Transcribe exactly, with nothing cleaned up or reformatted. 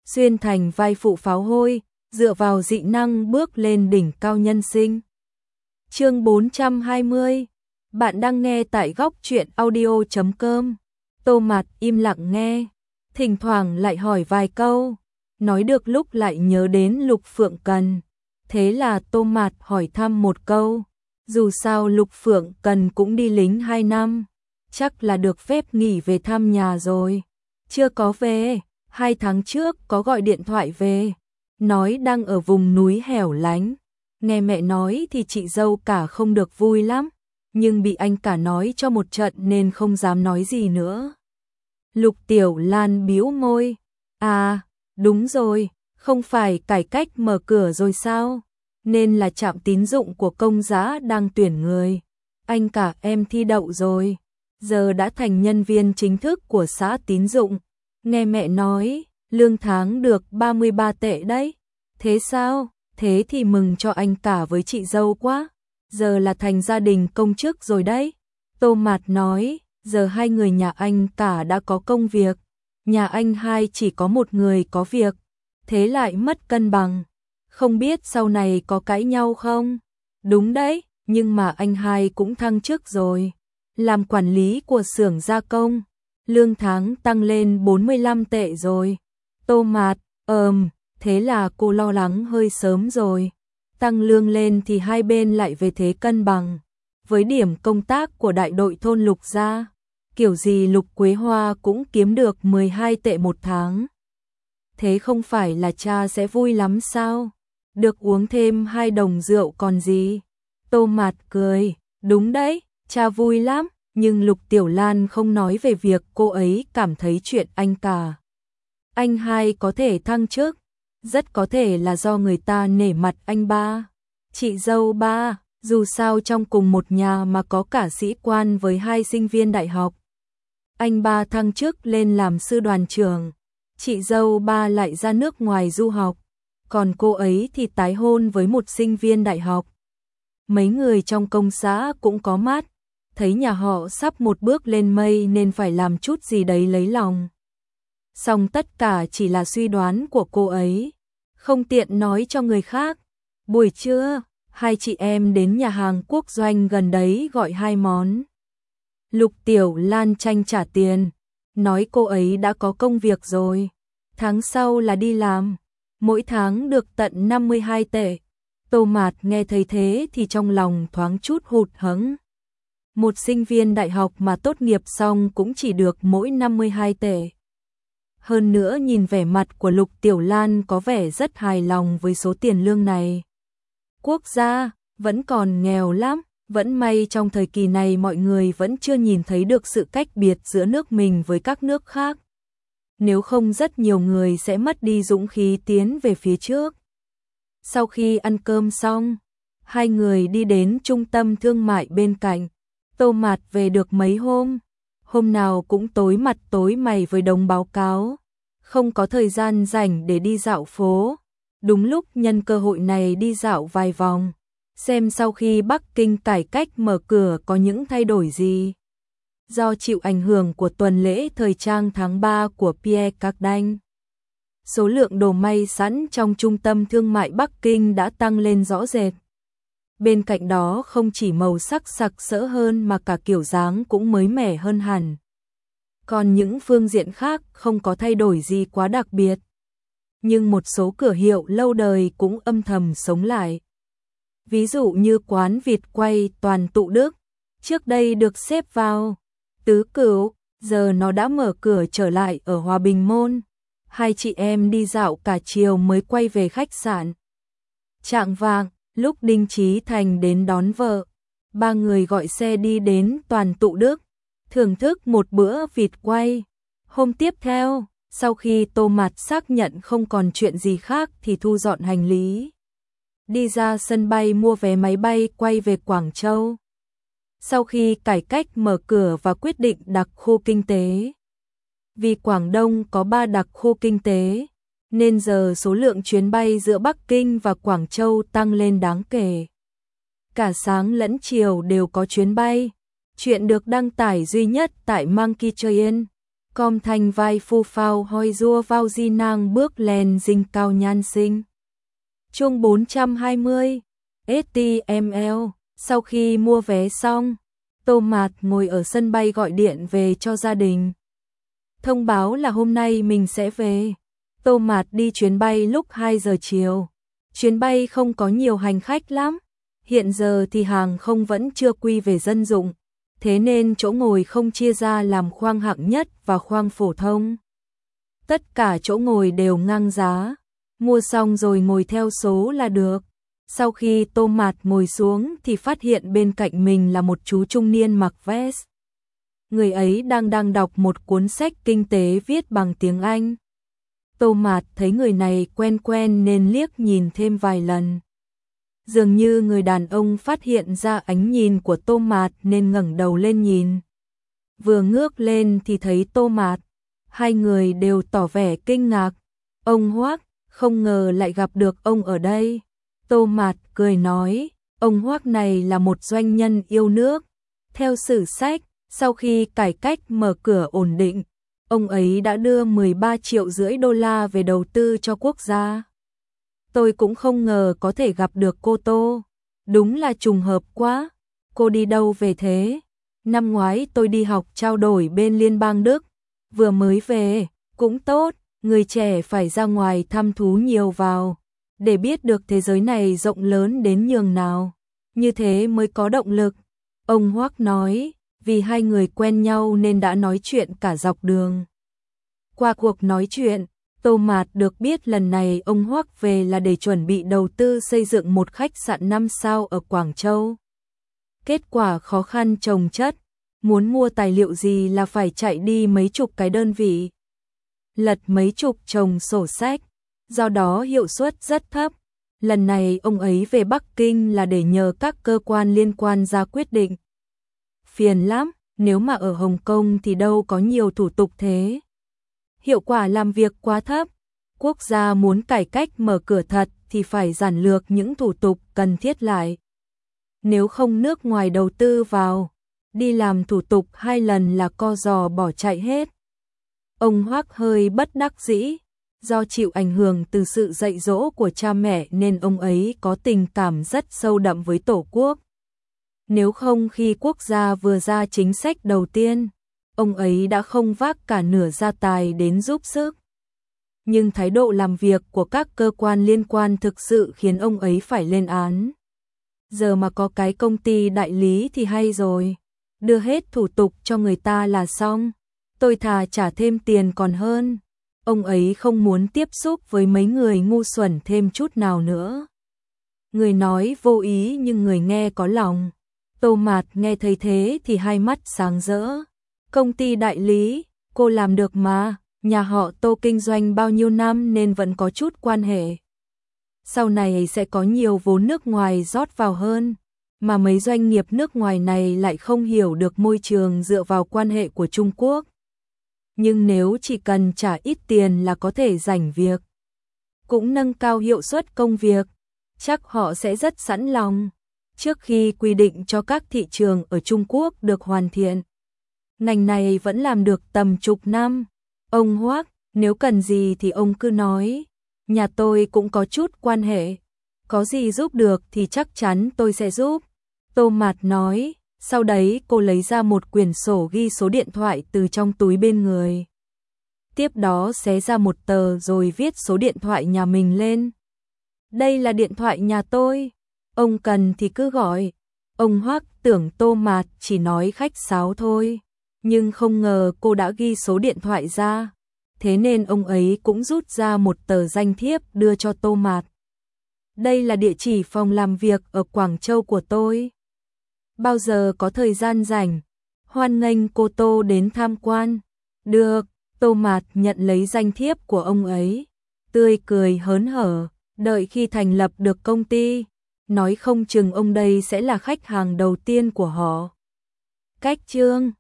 xuyên thành vai phụ pháo hôi, dựa vào dị năng bước lên đỉnh cao nhân sinh. Chương bốn trăm hai mươi. Bạn đang nghe tại góc truyện audio chấm com. Tô Mạt im lặng nghe, thỉnh thoảng lại hỏi vài câu, nói được lúc lại nhớ đến Lục Phượng Cần. Thế là Tô Mạt hỏi thăm một câu, dù sao Lục Phượng Cần cũng đi lính hai năm, chắc là được phép nghỉ về thăm nhà rồi. Chưa có về, hai tháng trước có gọi điện thoại về, nói đang ở vùng núi hẻo lánh. Nghe mẹ nói thì chị dâu cả không được vui lắm, nhưng bị anh cả nói cho một trận nên không dám nói gì nữa. Lục Tiểu Lan bĩu môi, à, đúng rồi, không phải cải cách mở cửa rồi sao? Nên là trạm tín dụng của Công Giá đang tuyển người. Anh cả em thi đậu rồi, giờ đã thành nhân viên chính thức của xã tín dụng. Nghe mẹ nói, lương tháng được ba mươi ba tệ đấy. Thế sao? Thế thì mừng cho anh cả với chị dâu quá. Giờ là thành gia đình công chức rồi đấy. Tô Mạt nói, giờ hai người nhà anh cả đã có công việc, nhà anh hai chỉ có một người có việc, thế lại mất cân bằng. Không biết sau này có cãi nhau không? Đúng đấy, nhưng mà anh hai cũng thăng chức rồi, làm quản lý của xưởng gia công, lương tháng tăng lên bốn mươi lăm tệ rồi. Tô Mạt, ờm, thế là cô lo lắng hơi sớm rồi. Tăng lương lên thì hai bên lại về thế cân bằng. Với điểm công tác của đại đội thôn Lục gia, kiểu gì Lục Quế Hoa cũng kiếm được mười hai tệ một tháng. Thế không phải là cha sẽ vui lắm sao? Được uống thêm hai đồng rượu còn gì? Tô Mạt cười, đúng đấy, cha vui lắm, nhưng Lục Tiểu Lan không nói về việc cô ấy cảm thấy chuyện anh cả anh hai có thể thăng chức, rất có thể là do người ta nể mặt anh ba, chị dâu ba, dù sao trong cùng một nhà mà có cả sĩ quan với hai sinh viên đại học. Anh ba thăng chức lên làm sư đoàn trưởng, chị dâu ba lại ra nước ngoài du học, còn cô ấy thì tái hôn với một sinh viên đại học. Mấy người trong công xã cũng có mắt, thấy nhà họ sắp một bước lên mây nên phải làm chút gì đấy lấy lòng. Song tất cả chỉ là suy đoán của cô ấy, không tiện nói cho người khác. Buổi trưa, hai chị em đến nhà hàng quốc doanh gần đấy gọi hai món. Lục Tiểu Lan tranh trả tiền, nói cô ấy đã có công việc rồi, tháng sau là đi làm, mỗi tháng được tận năm mươi hai tệ. Tô Mạt nghe thấy thế thì trong lòng thoáng chút hụt hẫng. Một sinh viên đại học mà tốt nghiệp xong cũng chỉ được mỗi năm mươi hai tệ. Hơn nữa nhìn vẻ mặt của Lục Tiểu Lan có vẻ rất hài lòng với số tiền lương này. Quốc gia vẫn còn nghèo lắm, vẫn may trong thời kỳ này mọi người vẫn chưa nhìn thấy được sự cách biệt giữa nước mình với các nước khác. Nếu không rất nhiều người sẽ mất đi dũng khí tiến về phía trước. Sau khi ăn cơm xong, hai người đi đến trung tâm thương mại bên cạnh. Tô Mạt về được mấy hôm, hôm nào cũng tối mặt tối mày với đống báo cáo, không có thời gian rảnh để đi dạo phố. Đúng lúc nhân cơ hội này đi dạo vài vòng, xem sau khi Bắc Kinh cải cách mở cửa có những thay đổi gì. Do chịu ảnh hưởng của tuần lễ thời trang tháng ba của Pierre Cardin, số lượng đồ may sẵn trong trung tâm thương mại Bắc Kinh đã tăng lên rõ rệt. Bên cạnh đó không chỉ màu sắc sặc sỡ hơn mà cả kiểu dáng cũng mới mẻ hơn hẳn. Còn những phương diện khác không có thay đổi gì quá đặc biệt. Nhưng một số cửa hiệu lâu đời cũng âm thầm sống lại. Ví dụ như quán vịt quay Toàn Tụ Đức, trước đây được xếp vào tứ cửu, giờ nó đã mở cửa trở lại ở Hòa Bình Môn. Hai chị em đi dạo cả chiều mới quay về khách sạn. Chạng vạng, lúc Đinh Chí Thành đến đón vợ, ba người gọi xe đi đến Toàn Tụ Đức, thưởng thức một bữa vịt quay. Hôm tiếp theo, sau khi Tô Mạt xác nhận không còn chuyện gì khác thì thu dọn hành lý, đi ra sân bay mua vé máy bay quay về Quảng Châu. Sau khi cải cách mở cửa và quyết định đặc khu kinh tế, vì Quảng Đông có ba đặc khu kinh tế, nên giờ số lượng chuyến bay giữa Bắc Kinh và Quảng Châu tăng lên đáng kể. Cả sáng lẫn chiều đều có chuyến bay. Chuyện được đăng tải duy nhất tại Monkey Train. com thanh vai phu phao hoi rua vào di nang bước lên dinh cao nhan sinh. Chương bốn trăm hai mươi, ét tê em lờ. Sau khi mua vé xong, Tô Mạt ngồi ở sân bay gọi điện về cho gia đình. Thông báo là hôm nay mình sẽ về. Tô Mạt đi chuyến bay lúc hai giờ chiều. Chuyến bay không có nhiều hành khách lắm. Hiện giờ thì hàng không vẫn chưa quy về dân dụng. Thế nên chỗ ngồi không chia ra làm khoang hạng nhất và khoang phổ thông. Tất cả chỗ ngồi đều ngang giá. Mua xong rồi ngồi theo số là được. Sau khi Tô Mạt ngồi xuống thì phát hiện bên cạnh mình là một chú trung niên mặc vest. Người ấy đang đang đọc một cuốn sách kinh tế viết bằng tiếng Anh. Tô Mạt thấy người này quen quen nên liếc nhìn thêm vài lần. Dường như người đàn ông phát hiện ra ánh nhìn của Tô Mạt nên ngẩng đầu lên nhìn. Vừa ngước lên thì thấy Tô Mạt. Hai người đều tỏ vẻ kinh ngạc. Ông Hoắc, không ngờ lại gặp được ông ở đây. Tô Mạt cười nói, ông Hoắc này là một doanh nhân yêu nước. Theo sử sách, sau khi cải cách mở cửa ổn định, ông ấy đã đưa mười ba triệu rưỡi đô la về đầu tư cho quốc gia. Tôi cũng không ngờ có thể gặp được cô Tô. Đúng là trùng hợp quá. Cô đi đâu về thế? Năm ngoái tôi đi học trao đổi bên Liên bang Đức. Vừa mới về, cũng tốt, người trẻ phải ra ngoài thăm thú nhiều vào. Để biết được thế giới này rộng lớn đến nhường nào. Như thế mới có động lực. Ông Hoắc nói, vì hai người quen nhau nên đã nói chuyện cả dọc đường. Qua cuộc nói chuyện, Tô Mạt được biết lần này ông Hoắc về là để chuẩn bị đầu tư xây dựng một khách sạn năm sao ở Quảng Châu. Kết quả khó khăn chồng chất, muốn mua tài liệu gì là phải chạy đi mấy chục cái đơn vị. Lật mấy chục chồng sổ sách, do đó hiệu suất rất thấp. Lần này ông ấy về Bắc Kinh là để nhờ các cơ quan liên quan ra quyết định. Phiền lắm, nếu mà ở Hồng Kông thì đâu có nhiều thủ tục thế. Hiệu quả làm việc quá thấp. Quốc gia muốn cải cách mở cửa thật thì phải giản lược những thủ tục cần thiết lại. Nếu không nước ngoài đầu tư vào, đi làm thủ tục hai lần là co giò bỏ chạy hết. Ông Hoắc hơi bất đắc dĩ, do chịu ảnh hưởng từ sự dạy dỗ của cha mẹ nên ông ấy có tình cảm rất sâu đậm với Tổ quốc. Nếu không khi quốc gia vừa ra chính sách đầu tiên, ông ấy đã không vác cả nửa gia tài đến giúp sức. Nhưng thái độ làm việc của các cơ quan liên quan thực sự khiến ông ấy phải lên án. Giờ mà có cái công ty đại lý thì hay rồi. Đưa hết thủ tục cho người ta là xong. Tôi thà trả thêm tiền còn hơn. Ông ấy không muốn tiếp xúc với mấy người ngu xuẩn thêm chút nào nữa. Người nói vô ý nhưng người nghe có lòng. Tô Mạt nghe thấy thế thì hai mắt sáng rỡ. Công ty đại lý, cô làm được mà, nhà họ Tô kinh doanh bao nhiêu năm nên vẫn có chút quan hệ. Sau này sẽ có nhiều vốn nước ngoài rót vào hơn, mà mấy doanh nghiệp nước ngoài này lại không hiểu được môi trường dựa vào quan hệ của Trung Quốc. Nhưng nếu chỉ cần trả ít tiền là có thể rảnh việc, cũng nâng cao hiệu suất công việc, chắc họ sẽ rất sẵn lòng. Trước khi quy định cho các thị trường ở Trung Quốc được hoàn thiện, ngành này vẫn làm được tầm chục năm. Ông Hoắc, nếu cần gì thì ông cứ nói, nhà tôi cũng có chút quan hệ, có gì giúp được thì chắc chắn tôi sẽ giúp. Tô Mạt nói, sau đấy cô lấy ra một quyển sổ ghi số điện thoại từ trong túi bên người. Tiếp đó xé ra một tờ rồi viết số điện thoại nhà mình lên. Đây là điện thoại nhà tôi, ông cần thì cứ gọi. Ông Hoắc tưởng Tô Mạt chỉ nói khách sáo thôi, nhưng không ngờ cô đã ghi số điện thoại ra. Thế nên ông ấy cũng rút ra một tờ danh thiếp đưa cho Tô Mạt. Đây là địa chỉ phòng làm việc ở Quảng Châu của tôi. Bao giờ có thời gian rảnh, hoan nghênh cô Tô đến tham quan. Được, Tô Mạt nhận lấy danh thiếp của ông ấy, tươi cười hớn hở, đợi khi thành lập được công ty, nói không chừng ông đây sẽ là khách hàng đầu tiên của họ. Cách chương